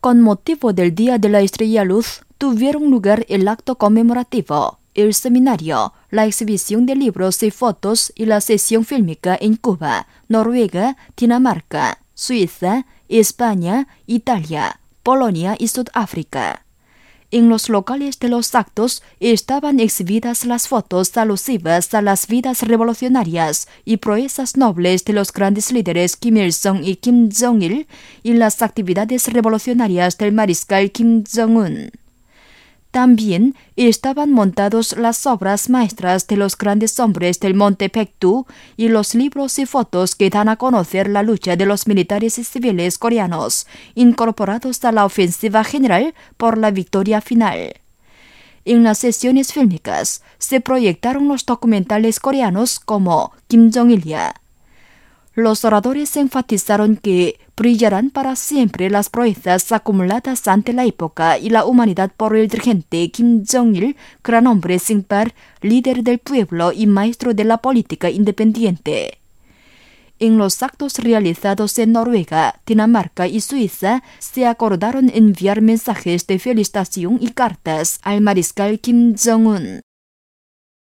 Con motivo del Día de la Estrella Luz, tuvieron lugar el acto conmemorativo, el seminario, la exhibición de libros y fotos y la sesión fílmica en Cuba, Noruega, Dinamarca, Suiza, España, Italia, Polonia y Sudáfrica. En los locales de los actos estaban exhibidas las fotos alusivas a las vidas revolucionarias y proezas nobles de los grandes líderes Kim Il-sung y Kim Jong-il y las actividades revolucionarias del mariscal Kim Jong-un. También estaban montados las obras maestras de los grandes hombres del Monte Baekdu y los libros y fotos que dan a conocer la lucha de los militares y civiles coreanos, incorporados a la ofensiva general por la victoria final. En las sesiones fílmicas se proyectaron los documentales coreanos como Kim Jong-il. Los oradores enfatizaron que brillarán para siempre las proezas acumuladas ante la época y la humanidad por el dirigente Kim Jong-il, gran hombre sin par, líder del pueblo y maestro de la política independiente. En los actos realizados en Noruega, Dinamarca y Suiza, se acordaron enviar mensajes de felicitación y cartas al mariscal Kim Jong-un.